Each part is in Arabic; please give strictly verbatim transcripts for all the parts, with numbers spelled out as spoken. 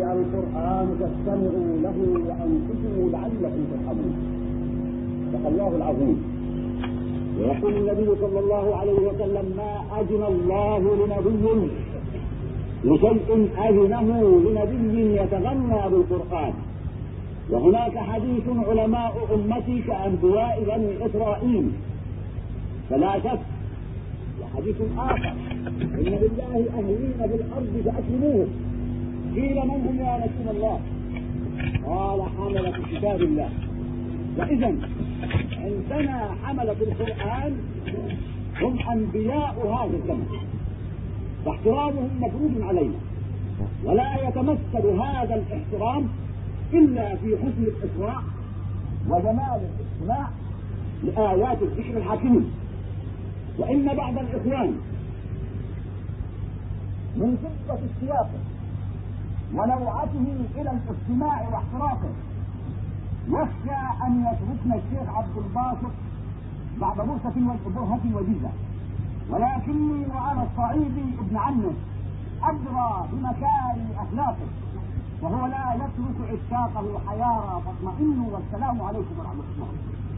القرآن فاستمعوا له وأنصتوا لعلكم ترحمون. صدق الله العظيم. ويقول النبي صلى الله عليه وسلم: ما أذن الله لنبي لشيء أذنه لنبي يتغنى بالقرآن. وهناك حديث علماء أمتي كأنبياء بني إسرائيل فلا شك. وحديث آخر: إن لله أهلين بالأرض فأكرموهم. قيل: من هم يا رسول الله؟ قال: حملة كتاب الله. وإذا عندنا حملة القرآن هم أنبياء هذا الزمن، فاحترامهم مفروض علينا، ولا يتمثل هذا الاحترام إلا في حسن الإسراء وجمال الاستماع لآيات الذكر الحكيم. وإن بعض الإخوان من شدة السياق ونوعته إلى الاستماع واحترافه يخشى أن يتركنا الشيخ عبد الباسط بعد برهة وجيزة، ولكني وأنا الصعيدي ابن عمه أدرى بمكارم أخلاقه، وهو لا يترك عشاقه حيارى فاطمئنوا. والسلام عليكم ورحمة الله.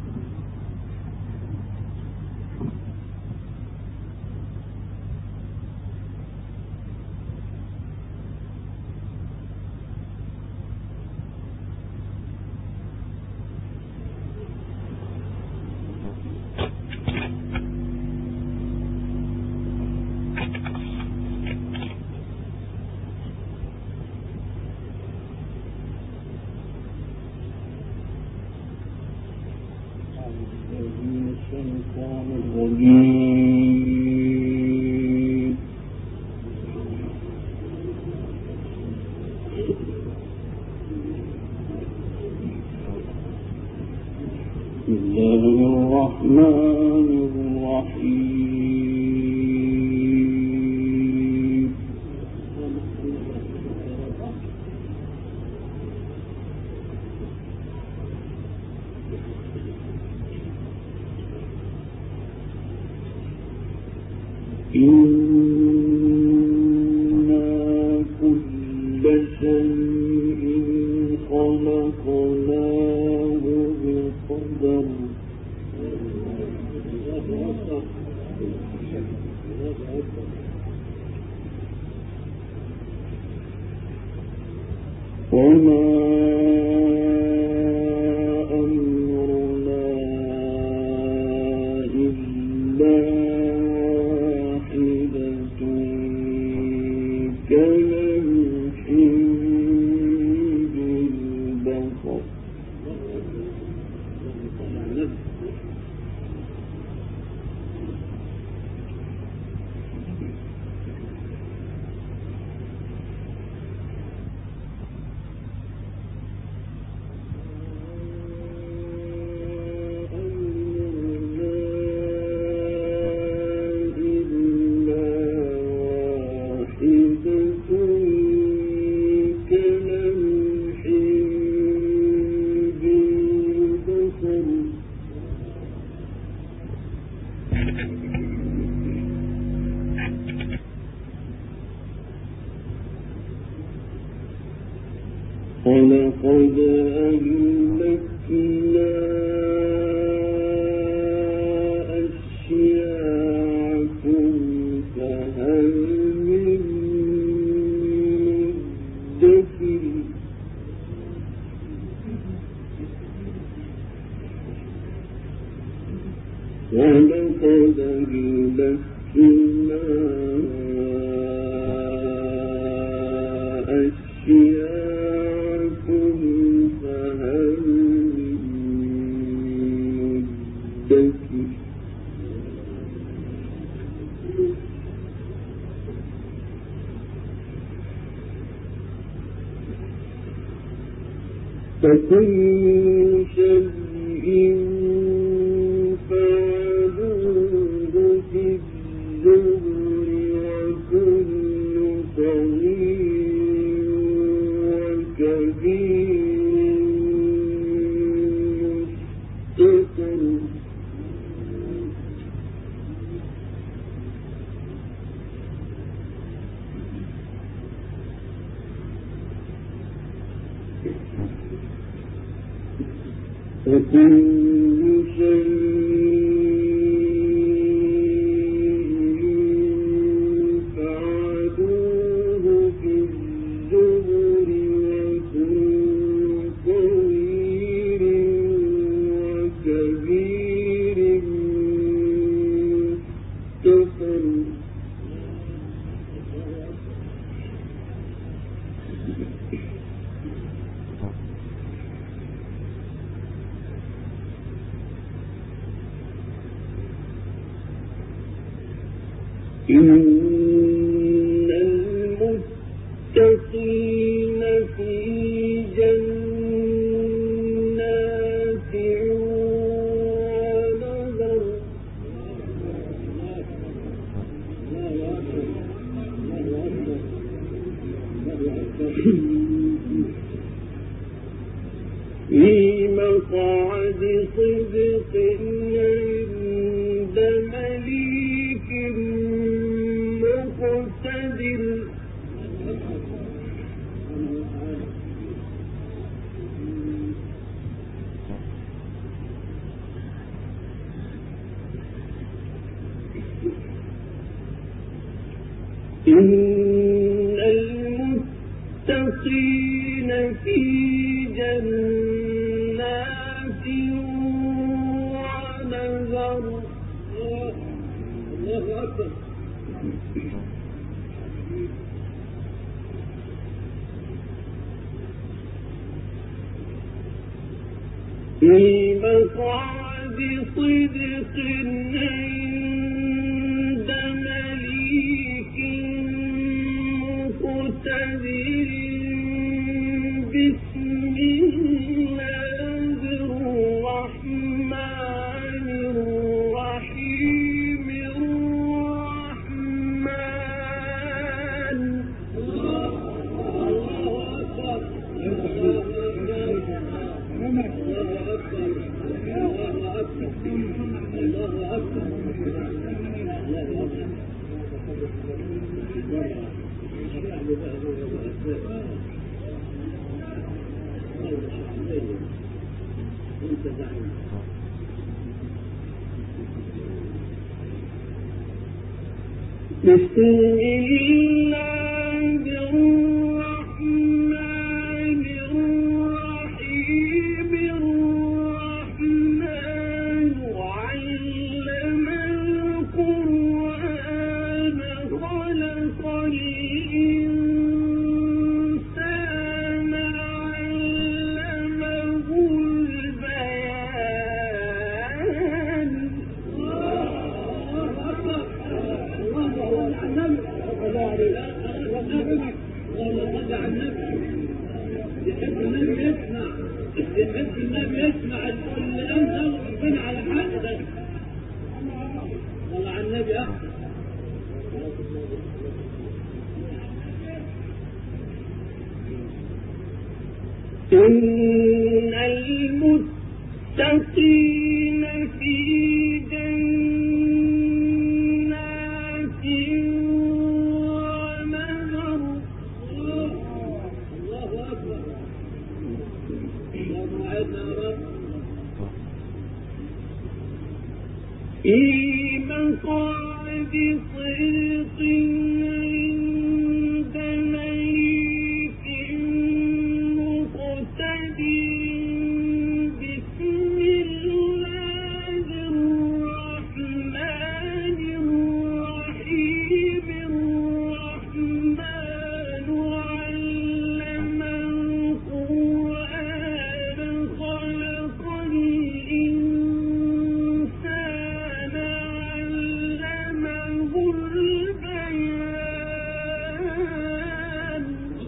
ولقد أهلكنا أشياعكم فهل من مدكر. ولقد أهلكنا فكل شيء فعلوه في الزبر وكل صغير وكبير مستقر. وكل شيء فعلوه في الزبر وكل صغير وكبير مستقر. إن المتقين في جنات ونهر. في مقعد صدق عند مليك مقتدر. إن المتقين في جنات ونهر. الله أكبر. في مقعد صدق عند مليك مقتدر. بسم الله الرحمن الرحيم. الرحمن. الله أكبر. بسم الله الرحمن الرحيم. الرحمن علم القرآن خلق الإنسان علمه البيان. يحب النبي يسمع يحب النبي يسمع اللي أنزل ربنا على حق ده. والله على النبي أحسن. إن المتقين في جنات ونهر. الله أكبر. اللهم أعنا يا رب. في مقعد صدق عند مليك مقتدر. بسم الله الرحمن الرحيم. الرحمن علم القرآن خلق الإنسان علمه البيان.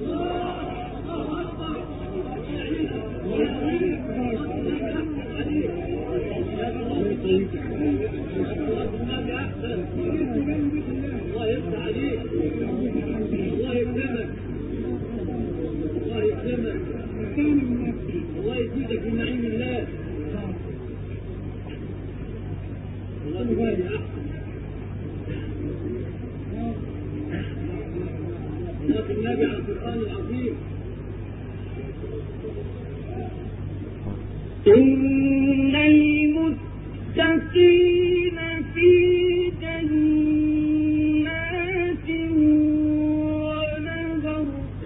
الله يفتح عليك. الله يكرمك. الله يكرمك. الله يزيدك من نعيم الله. الله يبارك أحسن. صلاة النبي على القرآن العظيم. إن المتقين في جنات ونهر.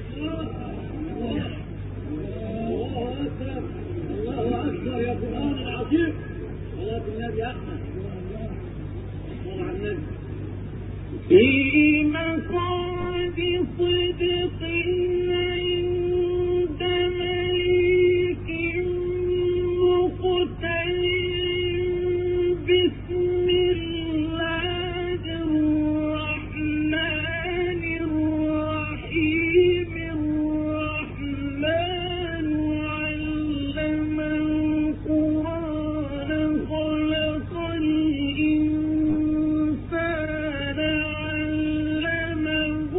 الله أكبر يا قرآن العظيم. صلاة النبي أحمد. صلى على النبي. في مقعد صدق عند مليك مقتدر. بسم الله الرحمن الرحيم. الرحمن علم القرآن خلق الإنسان علمه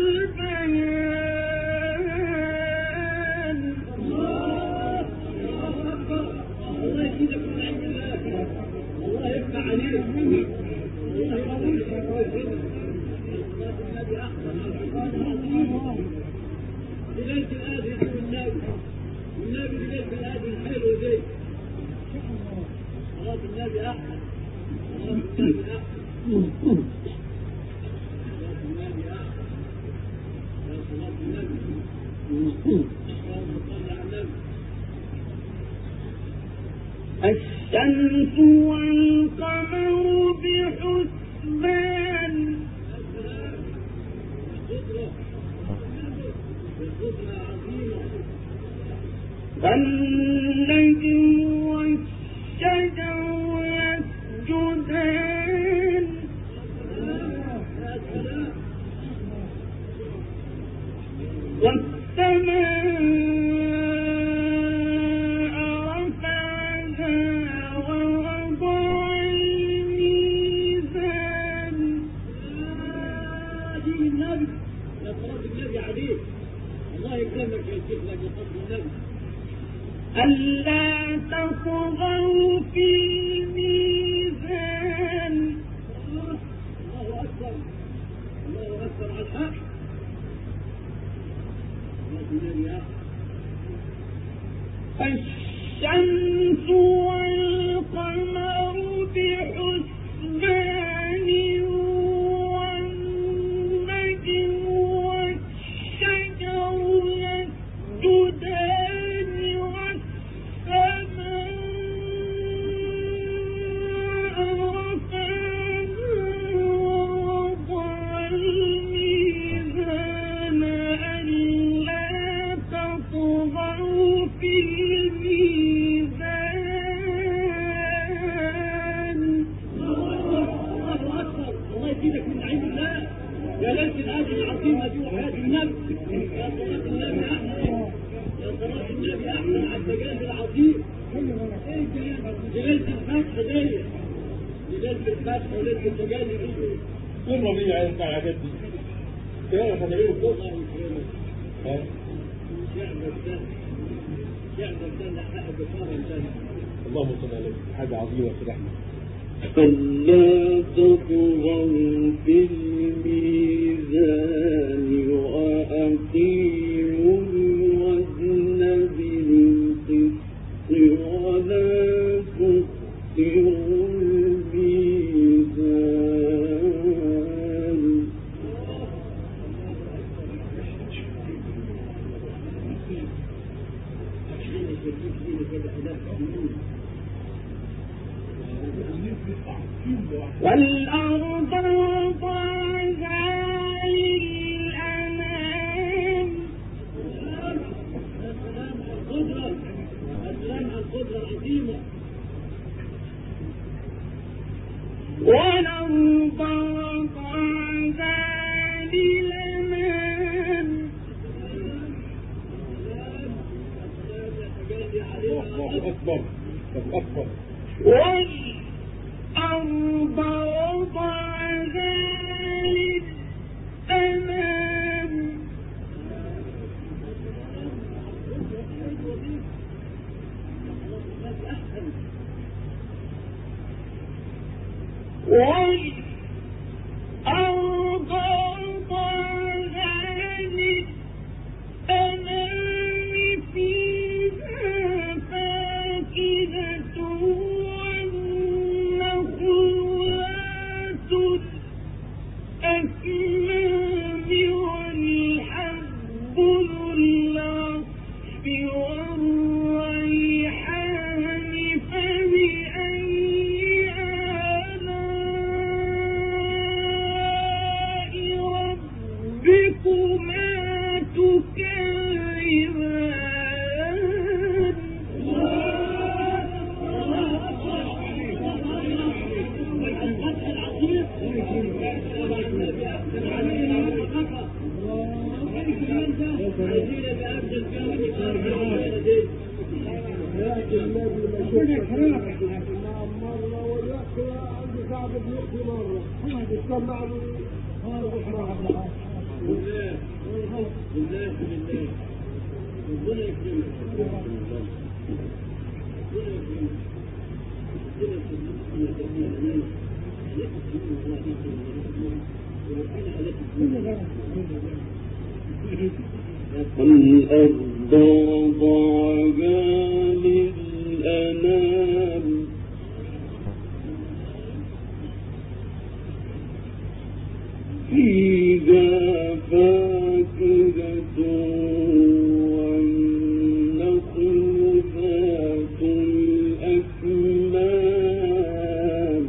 البيان. الله أكبر. الله يزيدك من عند الله. الله يفتح عليك. الله يقويك. صلاة النبي أحمد. القرآن العظيم. ليلة الآن يقول النبي. والنبي ليلة الآن الحلوة دي. صلاة النبي أحمد. صلاة النبي أحمد. صلاة النبي أحمد. يا صلاة النبي. اللهم صل على النبي. الشمس والقمر بحسبان. قدرة. قدرة عظيمة. والنجم والشجر يسجدان. يا سلام. والسماء رفعها ووضع الميزان. يا دين النبي. يا صلاة النبي عليك. الله يكرمك يا شيخ لك لفضل النبي. ألا تطغوا في الميزان. الله أكبر. الله أكبر على الحق. صلاة النبي أحمد. الشمس والقمر بحسبان. والنجم والشجر يسجدان. والسماء رفعها ووضع الميزان. ألا تطغوا في الميزان. الله أكبر. الله يزيدك من عند الله. يا ليلة الآن العظيمة دي وحياة النبي. يا صلاة النبي أحمد. يا صلاة النبي أحمد على التجاهل العظيم. ليلة الفتح دي. ليلة الفتح وليلة التجاهل دي. كل ربيع عايز على جدي كده فتعملوا كده. الله يكرمك. ها شعب السنة. شعب السنة حق بصارة السنة. اللهم صل على حاجه عظيمه كده احنا. ألا تطغوا في الميزان وأقيموا الوزن بالقسط ولا تخسروا الميزان. والأرض وضعها للأنام. السلام على القدرة. السلام على القدرة العظيمة. والأرض وضعها للأنام. الله اكبر. الله اكبر. والأرض وضعها للأنام. والأرض وضعها للأنام. فيها فاكهة مرة واليأس عند سعد بن يأتي مرة يتسمع له بالله بالله بالله ربنا يكرمك ربنا يكرمك الأرض وضعها للأنام فيها فاكهة والنخل ذات الأكمام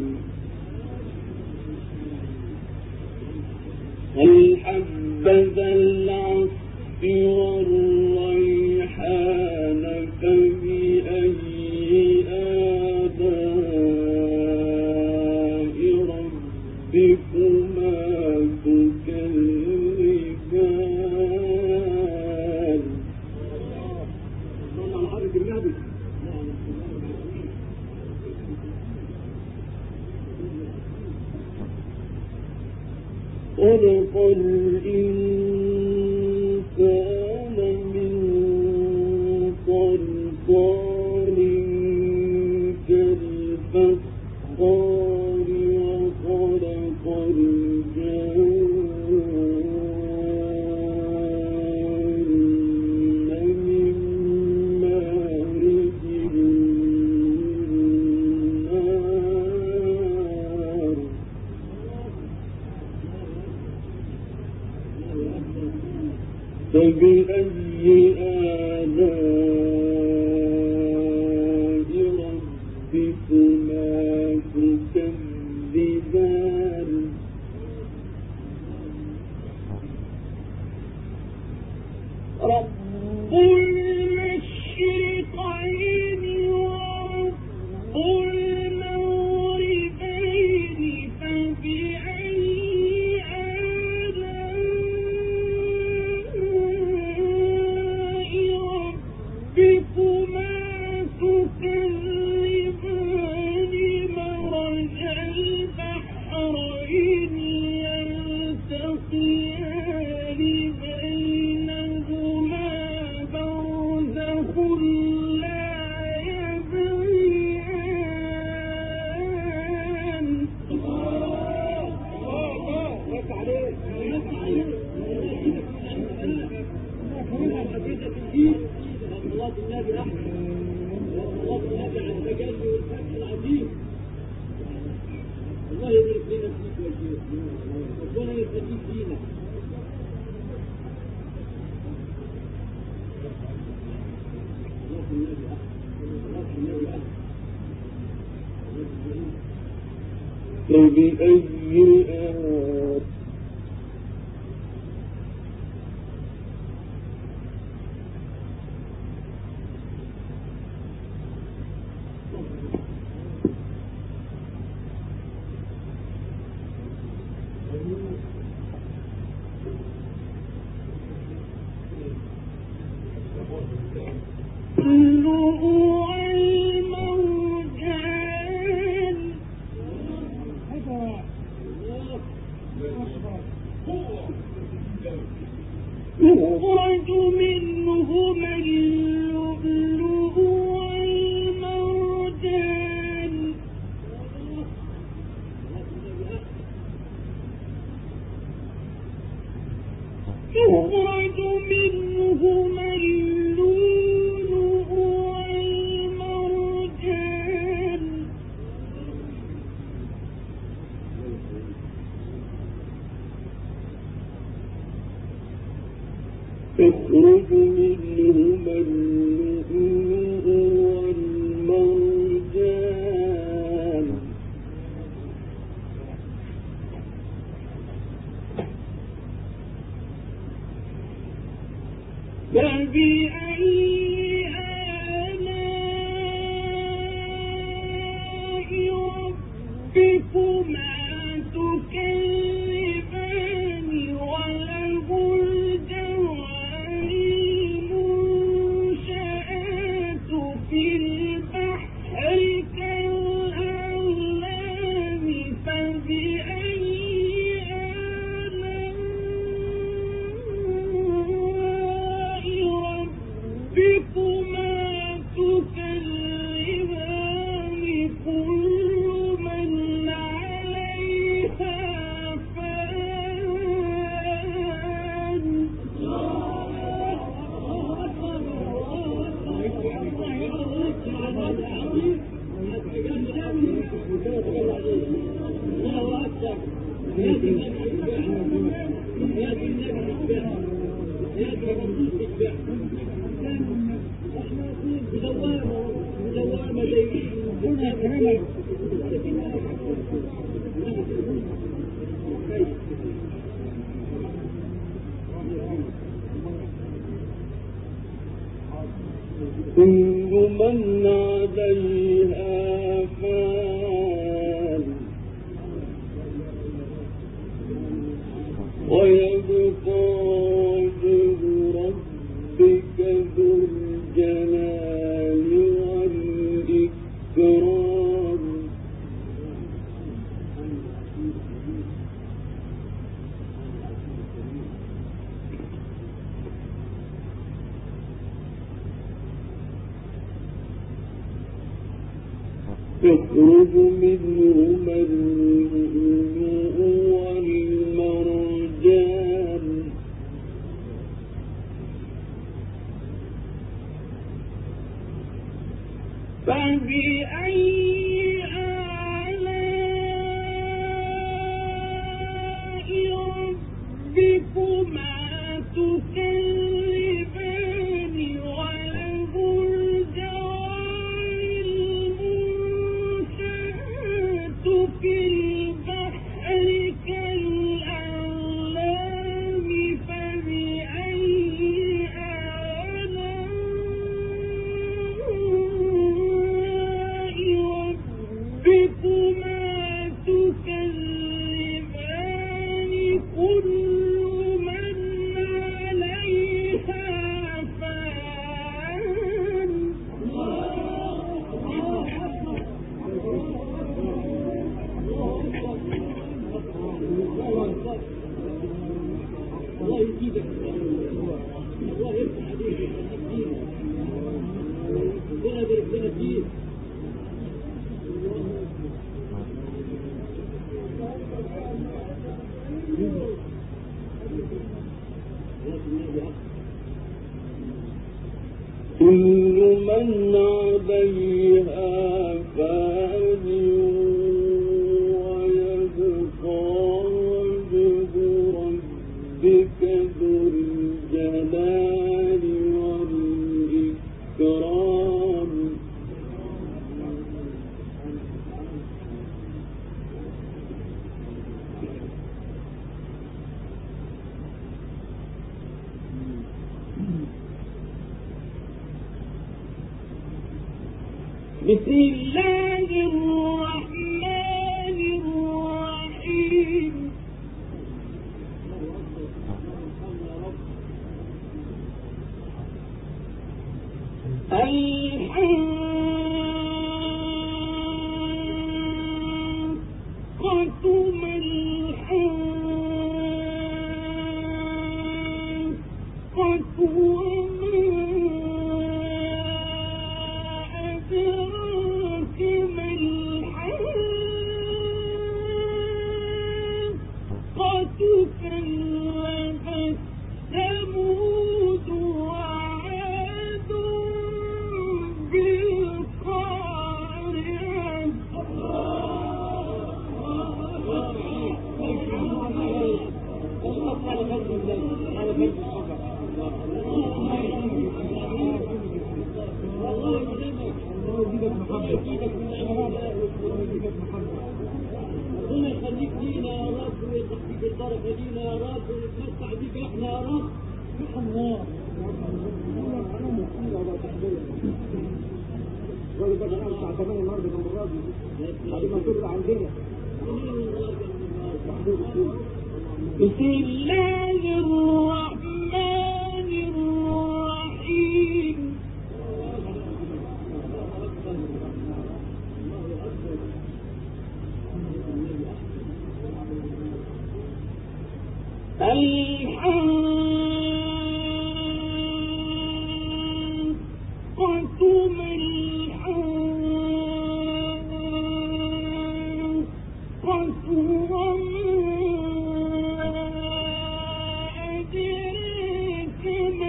والحبذا العصف والريحان فبأي آلاء ربكما تكذبان خلق الإنسان من صلصال كالفخار وخلق الجان من مارج من نار فبأي آلاء ربكما تكذبان رب المشرقين ورب المغربين فبأي ربكما تكذبان مرج البحرين يلتقيان بينهما برزخ لا يبغيان صلاة النبي أحمد وصلاة النبي على التجلي والفتح العظيم الله يبارك لنا فيك يا شيخ ربنا يخليك فينا صلاة النبي أحمد صلاة النبي أحمد فبأي آلاء يخرج منهما اللؤلؤ والمرجان يخرج منهما اللؤلؤ والمرجان يخرج منهما اللؤلؤ والمرجان فبأي آلاء ربكما تكذبان وله الجوار المنشآت في البحر كل من عليها فان ويبقى وجه ربك ذو الجلال والإكرام يخرج منهما اللؤلؤ والمرجان فبأي آلاء ربكما تكذبان وله الجوار المنشآت في البحر كالأعلام فبأي آلاء ربكما تكذبان كل من عليها فان الله يزيدك الله يفتح عليك الدين ربنا يبارك لنا فيه كل من عليها فان ويبقى وجه ربك ذو الجلال والإكرام بسم الله الرحمن الرحيم الحاقة ما الحاقة وما أدراك ما الحاقة كذبت ثمود وعاد ربنا يخليك لينا يا رب ويخليك البركه لينا يا رب ونتمتع بيك احنا يا رب سبحان الله ولا بقى انا الساعه ثمانية النهارده جنب الراجل بعد ما تطلع عندنا بسم الله الرحمن الرحيم الحاقة ما الحاقة وما أدراك ما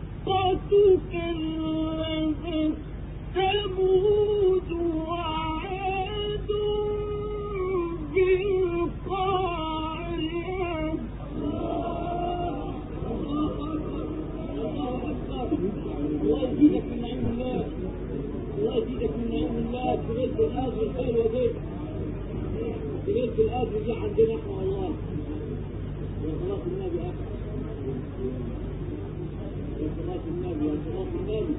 الحاقة كذبت ثمود وعاد يزيدك من نعيم الله، الله يزيدك من نعيم الله في بيت الأرض الخير وبيت في بيت الأرض دي عندنا احنا والله. يا صلاة النبي يا أخي، يا صلاة النبي، يا صلاة النبي.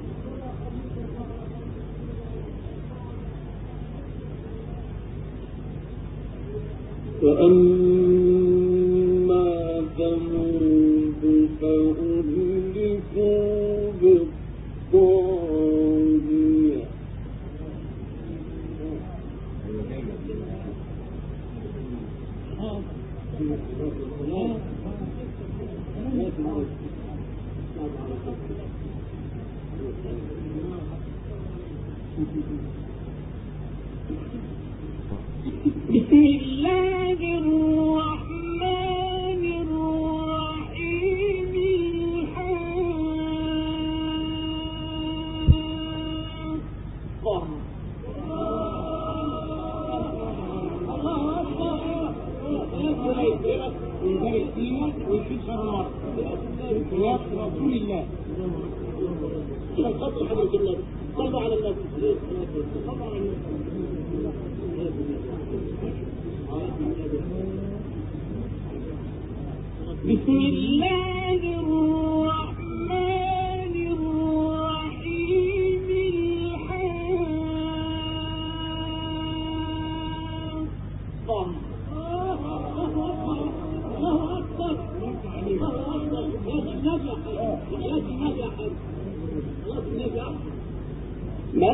فأما ثمود فأهلكوا بالطاغية بسم الله الرحمن الرحيم الحاقة ويبارك فينا ويشيل شر مرة ويا رسول الله الخط حضرة الله صلوا على النبي، صلوا على النبي. بسم الله الرحمن الرحيم الحاقة الله أكبر، الله أكبر. هذا النبي هذا النبي أحد، الله النبي أحد. ما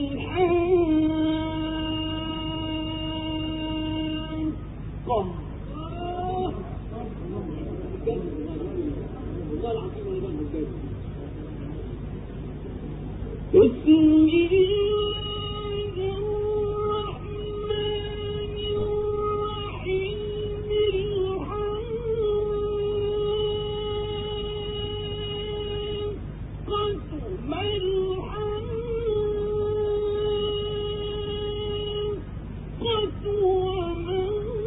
الحاقة والله العظيم أنا بقول كده. بسم الله الرحمن الرحيم الحاقة ما الحاقة وما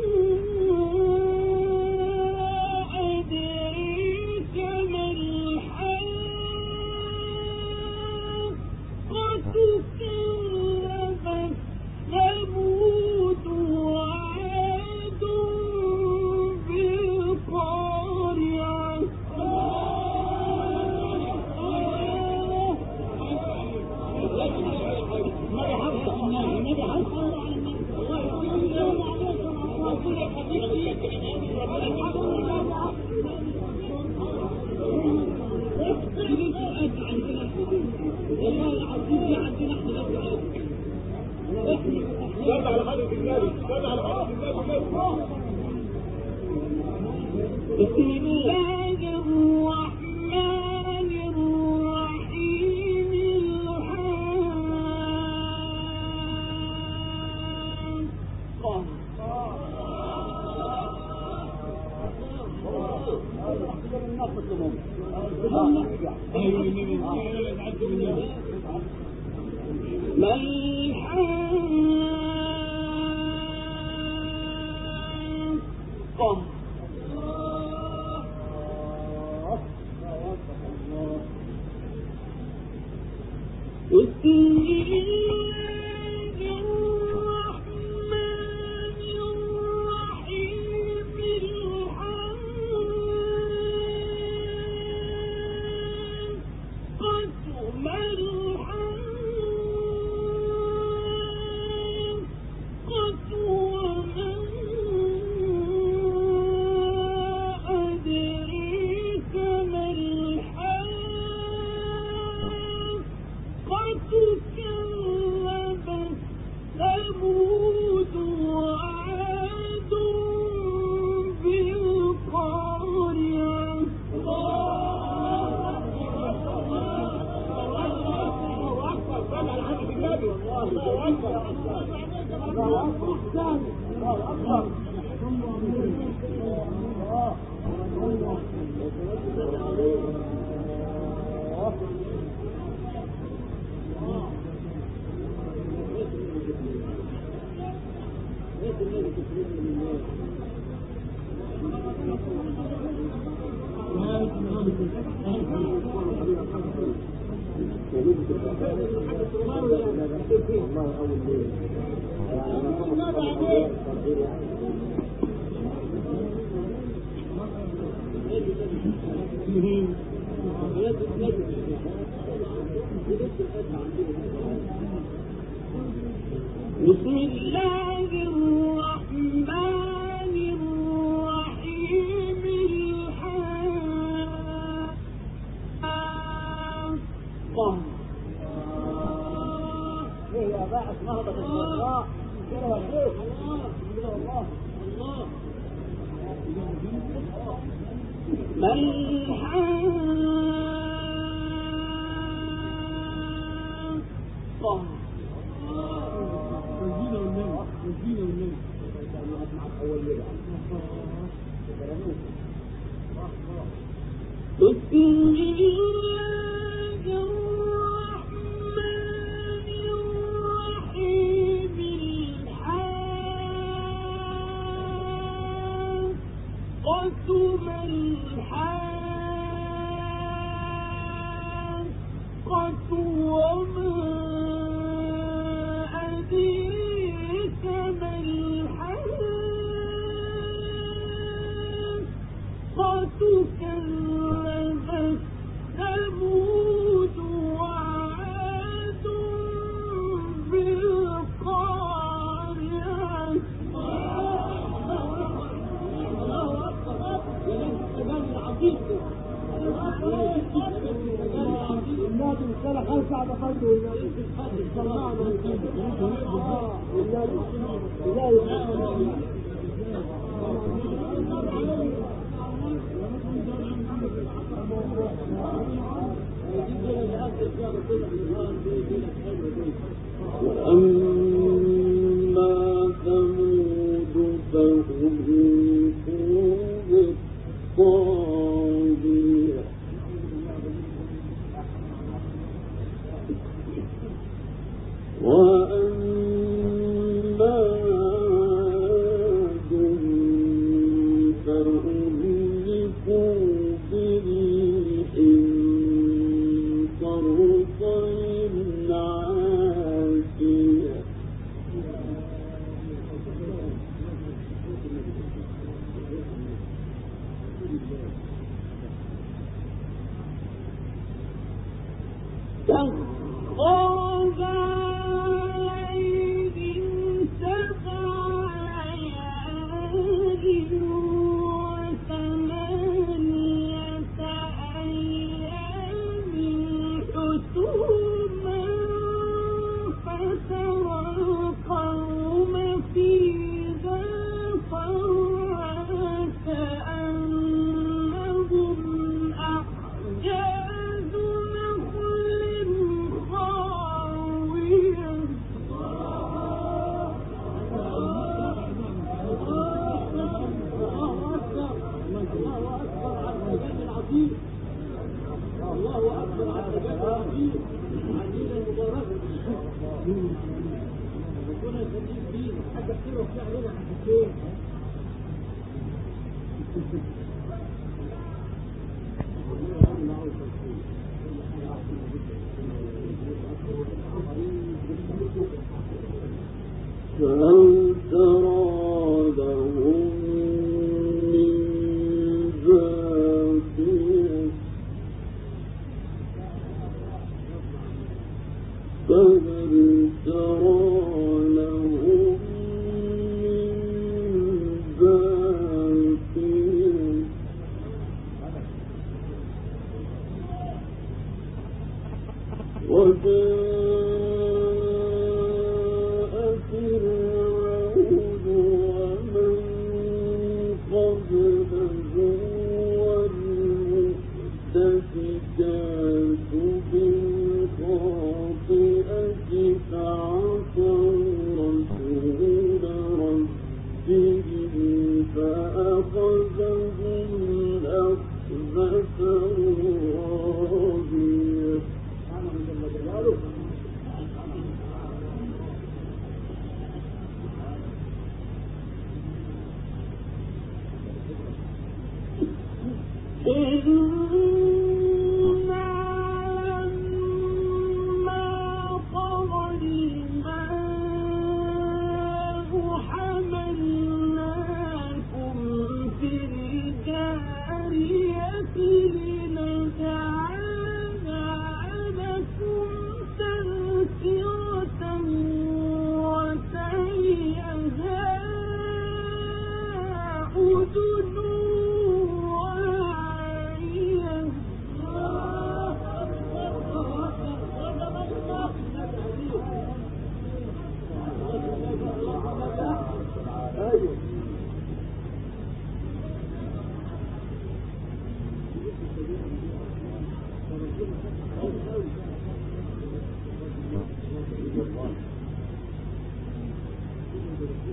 أدريك ما الحاقة كذبت ثمود وعاد بالقارعة النبي حفظ النبي، النبي حفظ على النبي. الله يسلمك وكل حبيبي والله العظيم دي عندنا احنا صل على حضرة النبي، صل على حضرة النبي. بسم الله الرحمن الرحيم ما الحاقة بسم الله الرحمن الرحيم الحاقة ما الحاقة وما أدريك ما الحاقة كذبت ثمود وعاد بالقارعة بسم الله الرحمن الرحيم الحاقة ايه يا باعث نهضة الشرطاء كده يا شيخ كده والله الله ما الحاقة بسم الله الرحمن الرحيم الحاقة ما الحاقة وما أدريك ما الحاقة كذبت ثمود وعاد بالقارعة الله أكبر الجمال العظيم النادي السنة خمسة على فرد والنادي سمعنا النادي وأما ثمود فأهلكوا بالطاغية وأما عاد فأهلكوا بريح صرصر عاتية سخرها عليهم سبع ليال وثمانية أيام حسوما فترى القوم فيها صرعى كأنهم أعجاز نخل خاوية الله أكبر على الجبل العظيم عزيز المبارك ربنا يخليك فيه حاجة كتير وفي علينا حاجتين فهل ترى لهم من باقية فهل ترى لهم من باقية وجاء فرعون ومن قبله والمؤتفكات بالخاطئة فعصوا رسول ربهم فأخذهم أخذة رابية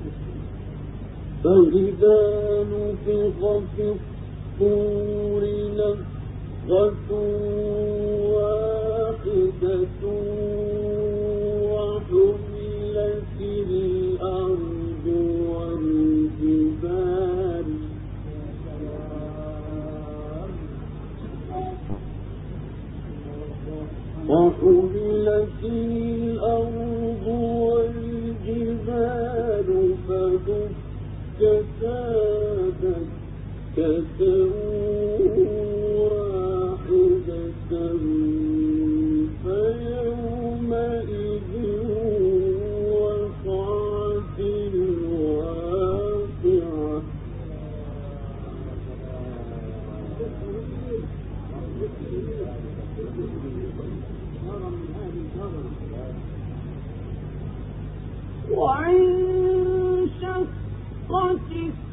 فإذا نفخ في الصور نفخة واحدة وحملت الأرض والجبال وحملت الأرض والجبال فدكتا دكة واحدة فيومئذ وقعت الواقعة وانشقت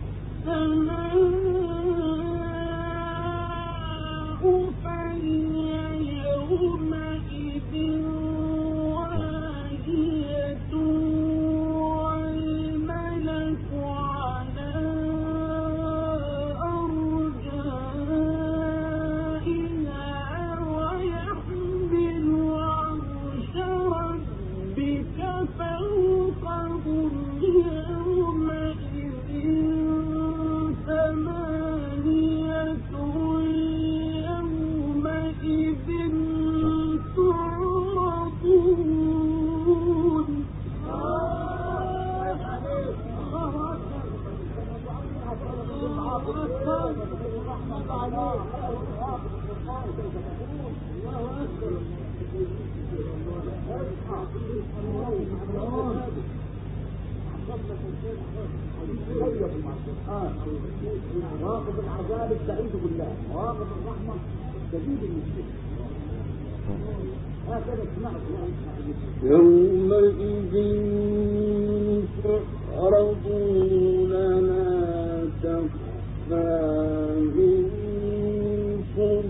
السماء فهي يومئذ واهية والملك على أرجائها ويحمل عرش ربك فوقهم يومئذ ثمانية يومئذ تعرضون مواقف العذاب السعيد بالله، مواقف الرحمة شديد المشكلة. هكذا سمعت يومئذ تعرضون لا تخفى منكم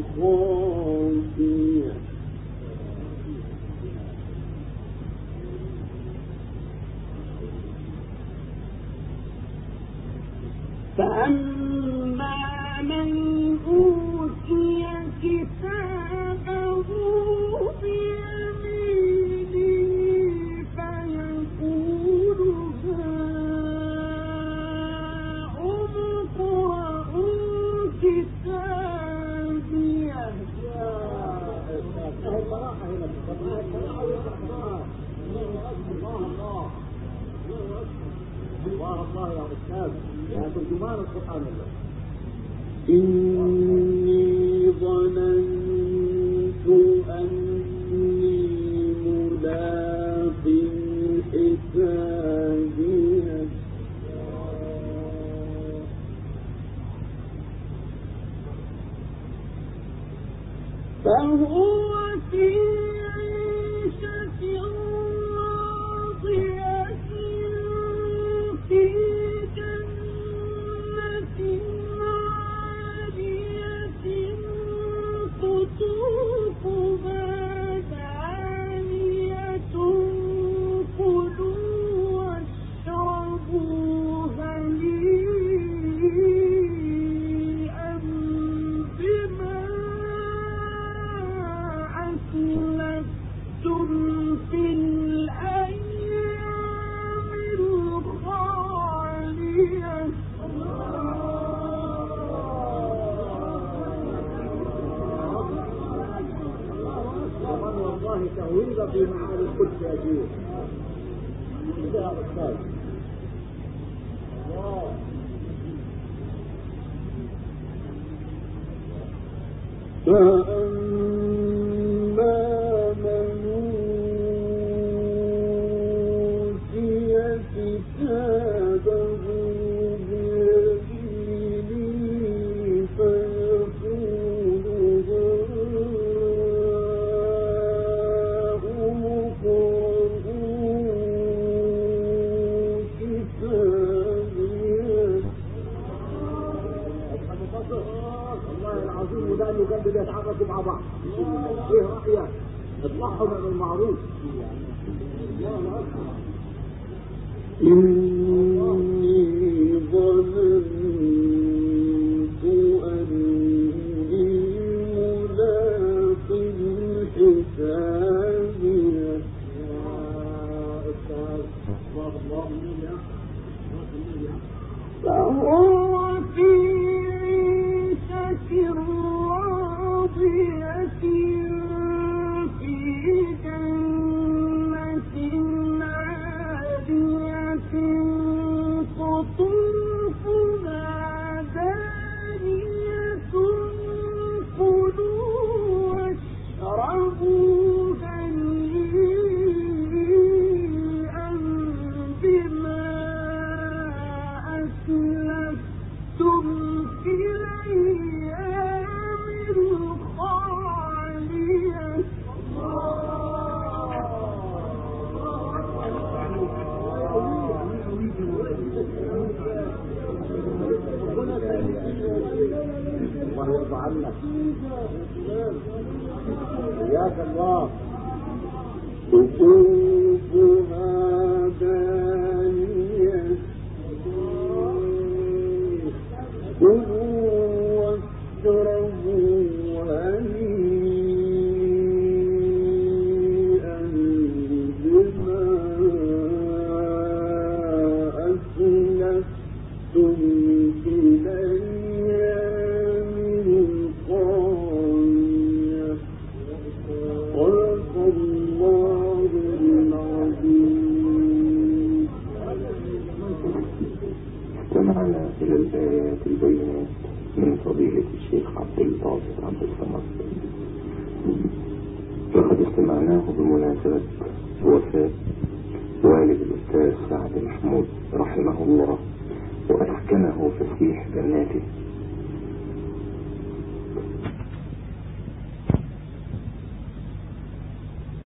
خافية فأما من أوتي كتابه بيمينه فيقول هاؤم اقرءوا كتابيه. البراءة هنا الله الله الله الله يا أستاذ يا ترجمان القرآن الله. إني ظننت أني ملاق حسابيه فهو في عيشة راضية في جنة عالية قطوفها دانية كلوا واشربوا هنيئا بما أسلفتم في الأيام الخالية. والله تهويل في معاني القدس يا شيخ. يا أستاذ فأما من أوتي كتابه بيمينه فيقول هاؤم اقرءوا كتابيه. والله العظيم وده اللي كان بيتعرفوا مع بعض. ايه رأيك؟ اطلعهم بالمعروف. الله أكبر. والد الأستاذ سعد محمود رحمه الله وأسكنه فسيح جناته.